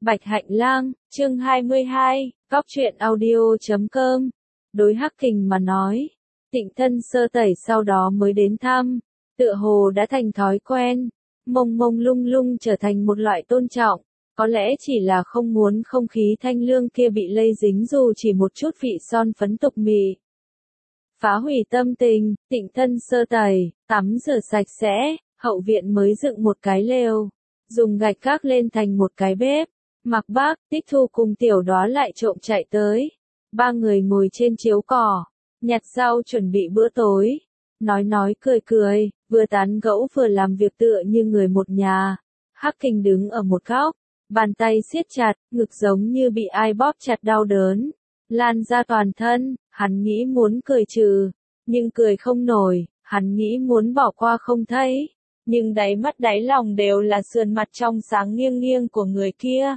Bạch Hạnh Lang, chương 22, góc truyện audio.com. Đối Hắc Kình mà nói, Tịnh Thân sơ tẩy sau đó mới đến thăm, tựa hồ đã thành thói quen, mông mông lung lung trở thành một loại tôn trọng, có lẽ chỉ là không muốn không khí thanh lương kia bị lây dính dù chỉ một chút vị son phấn tục mị. Phá hủy tâm tình, Tịnh Thân sơ tẩy, tắm rửa sạch sẽ, hậu viện mới dựng một cái lều, dùng gạch gác lên thành một cái bếp. Mạc Bác, Tích Thu cùng Tiểu Đóa lại trộm chạy tới. Ba người ngồi trên chiếu cỏ, nhặt rau chuẩn bị bữa tối. Nói cười cười, vừa tán gẫu vừa làm việc tựa như người một nhà. Hắc Kình đứng ở một góc, bàn tay siết chặt, ngực giống như bị ai bóp chặt đau đớn. Lan ra toàn thân, hắn nghĩ muốn cười trừ, nhưng cười không nổi, hắn nghĩ muốn bỏ qua không thấy. Nhưng đáy mắt đáy lòng đều là sườn mặt trong sáng nghiêng nghiêng của người kia.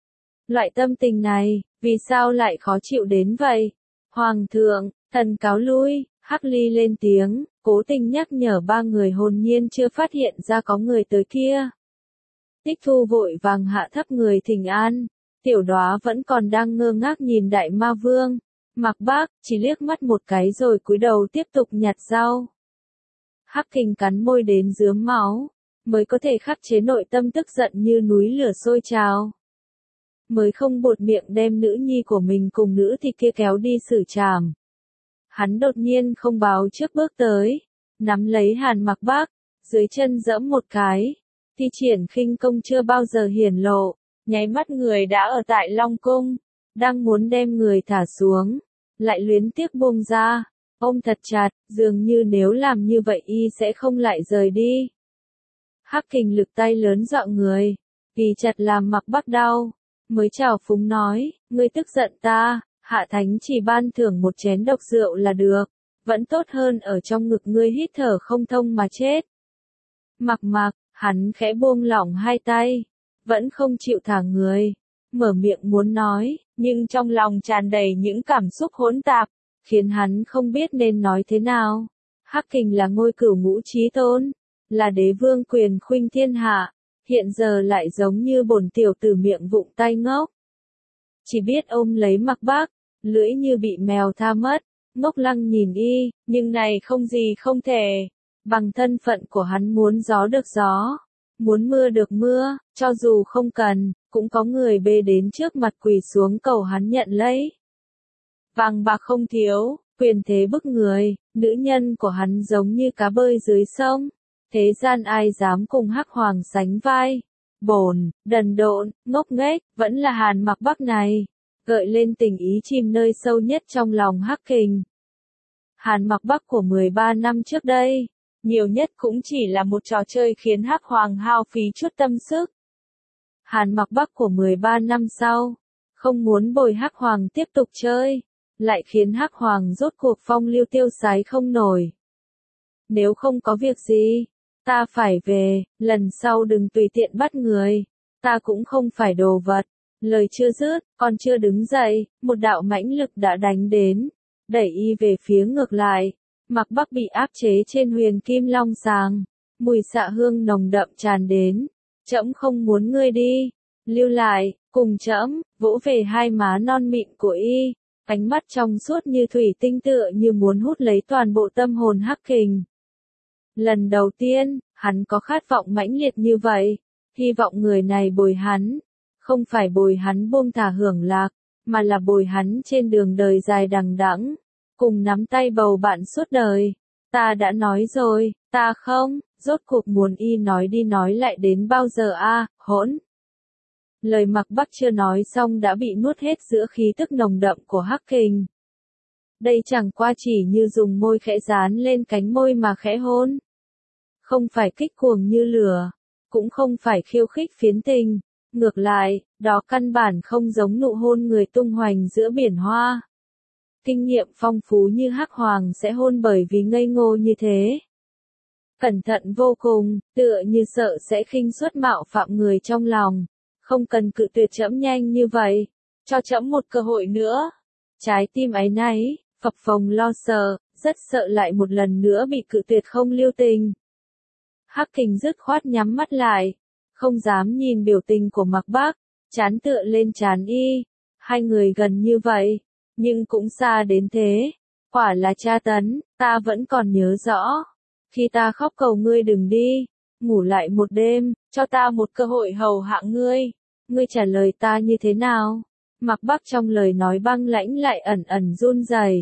Loại tâm tình này, vì sao lại khó chịu đến vậy? Hoàng thượng, thần cáo lui, Hắc Ly lên tiếng, cố tình nhắc nhở ba người hồn nhiên chưa phát hiện ra có người tới kia. Tích Thu vội vàng hạ thấp người thỉnh an, Tiểu Đóa vẫn còn đang ngơ ngác nhìn Đại Ma Vương. Mạc Bác chỉ liếc mắt một cái rồi cúi đầu tiếp tục nhặt rau. Hắc Kình cắn môi đến rướm máu, mới có thể khắc chế nội tâm tức giận như núi lửa sôi trào. Mới không buột miệng đem nữ nhi của mình cùng nữ thì kia kéo đi xử trảm. Hắn đột nhiên không báo trước bước tới, nắm lấy Hàn Mạc Bác, dưới chân giẫm một cái, thi triển khinh công chưa bao giờ hiển lộ, nháy mắt người đã ở tại Long Cung, đang muốn đem người thả xuống, lại luyến tiếc buông ra, ôm thật chặt, dường như nếu làm như vậy y sẽ không lại rời đi. Hắc Kình lực tay lớn dọa người, vì chặt làm Mạc Bác đau. Mới chào phúng nói, ngươi tức giận ta, Hạ Thánh chỉ ban thưởng một chén độc rượu là được, vẫn tốt hơn ở trong ngực ngươi hít thở không thông mà chết. Mạc, hắn khẽ buông lỏng hai tay, vẫn không chịu thả người, mở miệng muốn nói, nhưng trong lòng tràn đầy những cảm xúc hỗn tạp, khiến hắn không biết nên nói thế nào. Hắc Kình là ngôi cửu ngũ chí tôn, là đế vương quyền khuynh thiên hạ. Hiện giờ lại giống như bổn tiểu tử miệng vụng tay ngốc. Chỉ biết ôm lấy Mạc Bác, lưỡi như bị mèo tha mất, ngốc lăng nhìn y, nhưng này không gì không thể. Bằng thân phận của hắn muốn gió được gió, muốn mưa được mưa, cho dù không cần, cũng có người bê đến trước mặt quỳ xuống cầu hắn nhận lấy. Vàng bạc không thiếu, quyền thế bức người, nữ nhân của hắn giống như cá bơi dưới sông. Thế gian ai dám cùng Hắc Hoàng sánh vai, bổn, đần độn, ngốc nghếch, vẫn là Hàn Mạc Bác này, gợi lên tình ý chìm nơi sâu nhất trong lòng Hắc Kình. Hàn Mạc Bác của 13 năm trước đây, nhiều nhất cũng chỉ là một trò chơi khiến Hắc Hoàng hao phí chút tâm sức. Hàn Mạc Bác của 13 năm sau, không muốn bồi Hắc Hoàng tiếp tục chơi, lại khiến Hắc Hoàng rốt cuộc phong lưu tiêu sái không nổi. Nếu không có việc gì, ta phải về, lần sau đừng tùy tiện bắt người, ta cũng không phải đồ vật. Lời chưa dứt, còn chưa đứng dậy, một đạo mãnh lực đã đánh đến, đẩy y về phía ngược lại. Mạc Bác bị áp chế trên huyền kim long sàng, mùi xạ hương nồng đậm tràn đến. Trẫm không muốn ngươi đi, lưu lại, cùng trẫm, vỗ về hai má non mịn của y, ánh mắt trong suốt như thủy tinh tựa như muốn hút lấy toàn bộ tâm hồn Hắc Kình. Lần đầu tiên, hắn có khát vọng mãnh liệt như vậy, hy vọng người này bồi hắn, không phải bồi hắn buông thả hưởng lạc, mà là bồi hắn trên đường đời dài đằng đẵng, cùng nắm tay bầu bạn suốt đời. Ta đã nói rồi, ta không, rốt cuộc muốn y nói đi nói lại đến bao giờ a, hỗn. Lời Mạc Bác chưa nói xong đã bị nuốt hết giữa khí tức nồng đậm của Hắc Kình. Đây chẳng qua chỉ như dùng môi khẽ dán lên cánh môi mà khẽ hôn. Không phải kích cuồng như lửa, cũng không phải khiêu khích phiến tình, ngược lại, đó căn bản không giống nụ hôn người tung hoành giữa biển hoa. Kinh nghiệm phong phú như Hắc Hoàng sẽ hôn bởi vì ngây ngô như thế. Cẩn thận vô cùng, tựa như sợ sẽ khinh suất mạo phạm người trong lòng, không cần cự tuyệt trẫm nhanh như vậy, cho trẫm một cơ hội nữa. Trái tim áy náy, phập phồng lo sợ, rất sợ lại một lần nữa bị cự tuyệt không lưu tình. Hắc Kình dứt khoát nhắm mắt lại, không dám nhìn biểu tình của Mạc Bác, Trán tựa lên trán y. Hai người gần như vậy, nhưng cũng xa đến thế. Quả là tra tấn, ta vẫn còn nhớ rõ. Khi ta khóc cầu ngươi đừng đi, ngủ lại một đêm, cho ta một cơ hội hầu hạ ngươi. Ngươi trả lời ta như thế nào? Mạc Bắc trong lời nói băng lãnh lại ẩn ẩn run rẩy.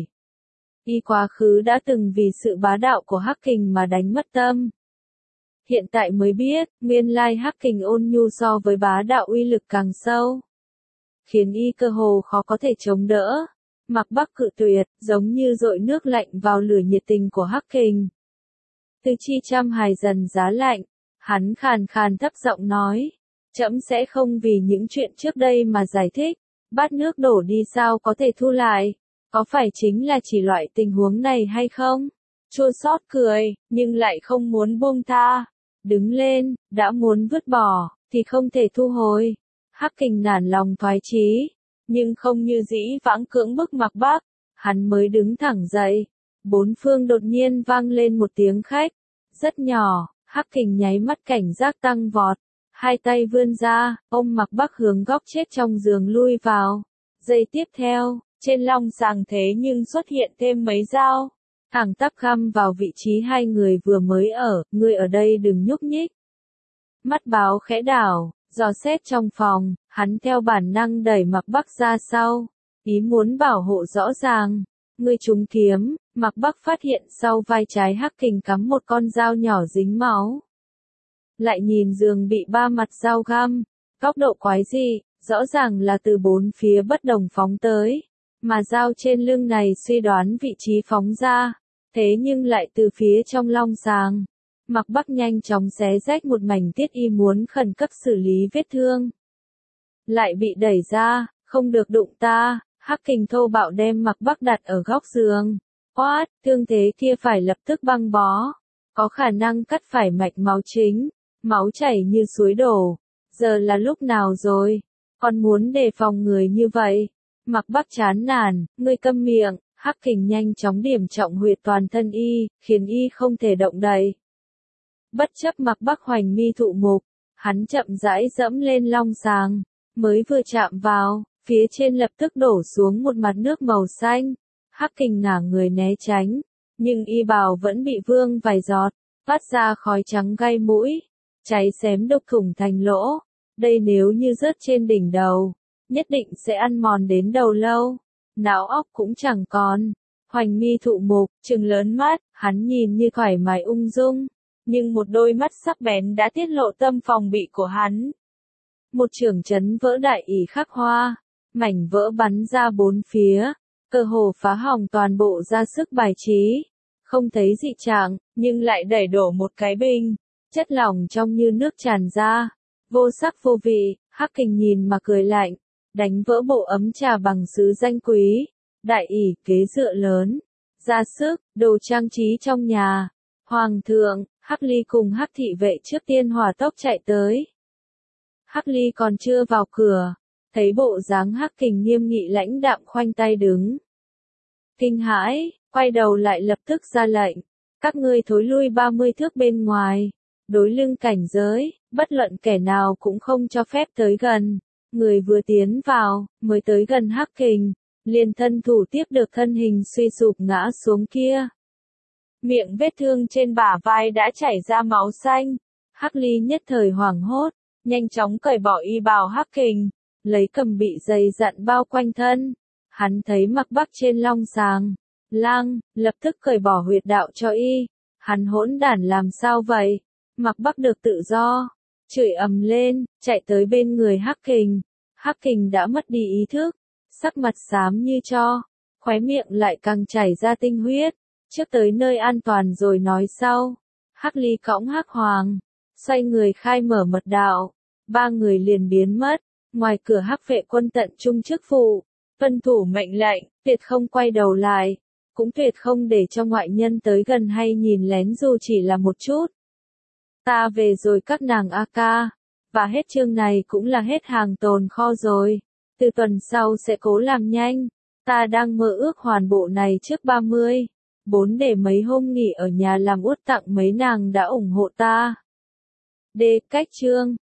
Y quá khứ đã từng vì sự bá đạo của Hắc Kình mà đánh mất tâm. Hiện tại mới biết, nguyên lai Hắc Kình ôn nhu so với bá đạo uy lực càng sâu. Khiến y cơ hồ khó có thể chống đỡ. Mạc Bắc cự tuyệt, giống như dội nước lạnh vào lửa nhiệt tình của Hắc Kình. Tư Chi Trăm hài dần giá lạnh, hắn khàn khàn thấp giọng nói, trẫm sẽ không vì những chuyện trước đây mà giải thích, bát nước đổ đi sao có thể thu lại, có phải chính là chỉ loại tình huống này hay không? Chua xót cười, nhưng lại không muốn buông tha, đứng lên, đã muốn vứt bỏ, thì không thể thu hồi. Hắc Kình nản lòng thoái chí, nhưng không như dĩ vãng cưỡng bức Mạc Bắc, hắn mới đứng thẳng dậy. Bốn phương đột nhiên vang lên một tiếng khách, rất nhỏ, Hắc Kình nháy mắt cảnh giác tăng vọt, hai tay vươn ra, ôm Mạc Bắc hướng góc chết trong giường lui vào. Giây tiếp theo, trên long sàng thế nhưng xuất hiện thêm mấy dao, thẳng tắp găm vào vị trí hai người vừa mới ở, ngươi ở đây đừng nhúc nhích. Mắt báo khẽ đảo, dò xét trong phòng, hắn theo bản năng đẩy Mạc Bắc ra sau, ý muốn bảo hộ rõ ràng. Ngươi trúng kiếm, Mạc Bắc phát hiện sau vai trái Hắc Kình cắm một con dao nhỏ dính máu. Lại nhìn giường bị ba mặt dao găm, góc độ quái dị, rõ ràng là từ bốn phía bất đồng phóng tới, mà dao trên lưng này suy đoán vị trí phóng ra, thế nhưng lại từ phía trong long sàng. Mạc Bắc nhanh chóng xé rách một mảnh tiết y muốn khẩn cấp xử lý vết thương. Lại bị đẩy ra, không được đụng ta. Hắc Kình thô bạo đem Mạc Bắc đặt ở góc giường. Oát, thương thế kia phải lập tức băng bó. Có khả năng cắt phải mạch máu chính. Máu chảy như suối đổ. Giờ là lúc nào rồi? Còn muốn đề phòng người như vậy? Mạc Bắc chán nản, ngươi câm miệng. Hắc Kình nhanh chóng điểm trọng huyệt toàn thân y, khiến y không thể động đậy. Bất chấp Mạc Bắc hoành mi thụ mục, hắn chậm rãi dẫm lên long sàng. Mới vừa chạm vào, phía trên lập tức đổ xuống một mặt nước màu xanh. Hắc Kình ngả người né tránh, nhưng y bào vẫn bị vương vài giọt, phát ra khói trắng gai mũi, cháy xém đục thủng thành lỗ. Đây nếu như rớt trên đỉnh đầu, nhất định sẽ ăn mòn đến đầu lâu, não óc cũng chẳng còn. Hoành mi thụ mục, trừng lớn mắt, hắn nhìn như thoải mái ung dung, nhưng một đôi mắt sắc bén đã tiết lộ tâm phòng bị của hắn. Một chưởng chấn vỡ đại ỷ khắc hoa, mảnh vỡ bắn ra bốn phía, cơ hồ phá hỏng toàn bộ ra sức bài trí. Không thấy dị trạng, nhưng lại đẩy đổ một cái bình, chất lỏng trong như nước tràn ra, vô sắc vô vị. Hắc Kình nhìn mà cười lạnh, đánh vỡ bộ ấm trà bằng sứ danh quý, đại ỷ kế dựa lớn, ra sức, đồ trang trí trong nhà. Hoàng thượng, Hắc Ly cùng Hắc thị vệ trước tiên hỏa tốc chạy tới. Hắc Ly còn chưa vào cửa, thấy bộ dáng Hắc Kình nghiêm nghị lãnh đạm khoanh tay đứng. Kinh hãi, quay đầu lại lập tức ra lệnh, các ngươi thối lui 30 thước bên ngoài, đối lưng cảnh giới, bất luận kẻ nào cũng không cho phép tới gần. Người vừa tiến vào, mới tới gần Hắc Kình, liền thân thủ tiếp được thân hình suy sụp ngã xuống kia. Miệng vết thương trên bả vai đã chảy ra máu xanh. Hắc Ly nhất thời hoảng hốt, nhanh chóng cởi bỏ y bào Hắc Kình, lấy cầm bị dày dặn bao quanh thân. Hắn thấy Mạc Bắc trên long sàng, lập tức cởi bỏ huyệt đạo cho y. Hắn hỗn đản làm sao vậy? Mạc Bắc được tự do, chửi ầm lên, chạy tới bên người Hắc Kình. Hắc Kình đã mất đi ý thức, sắc mặt xám như tro, khóe miệng lại càng chảy ra tinh huyết. Trước tới nơi an toàn rồi nói sau. Hắc Ly cõng Hắc Hoàng, xoay người khai mở mật đạo, ba người liền biến mất. Ngoài cửa Hắc vệ quân tận trung chức phụ, tuân thủ mệnh lệnh, tuyệt không quay đầu lại, cũng tuyệt không để cho ngoại nhân tới gần hay nhìn lén dù chỉ là một chút. Ta về rồi các nàng a ca, và hết chương này cũng là hết hàng tồn kho rồi. Từ tuần sau sẽ cố làm nhanh, ta đang mơ ước hoàn bộ này trước 34 để mấy hôm nghỉ ở nhà làm uất tặng mấy nàng đã ủng hộ ta. D. Cách chương